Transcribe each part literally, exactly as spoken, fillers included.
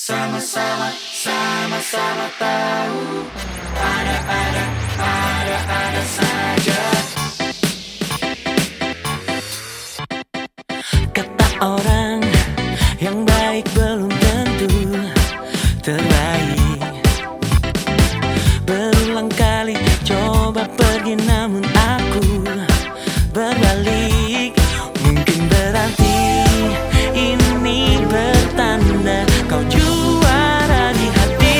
Sama-sama, sama-sama tahu. Ada, ada, ada, ada saja. Kata orang yang baik belum tentu terbaik. Berulang kali coba pergi namun aku berbalik. Mungkin berarti ini bertanda kau juara di hati.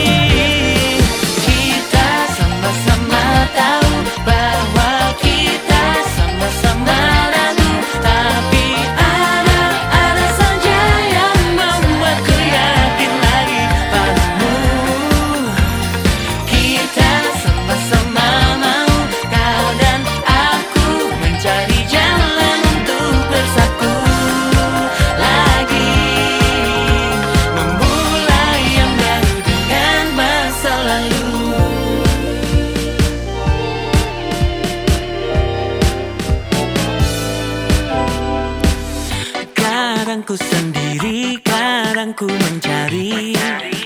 Kita sama-sama tahu bahwa kita sama-sama ragu, tapi ada, ada saja yang membuatku yakin lagi padamu. Kita sama-sama mau, kau dan aku, mencari jalan untuk bersatu lagi, memulai yang baru dengan masa lalu. Kadang ku sendiri, kadang ku mencari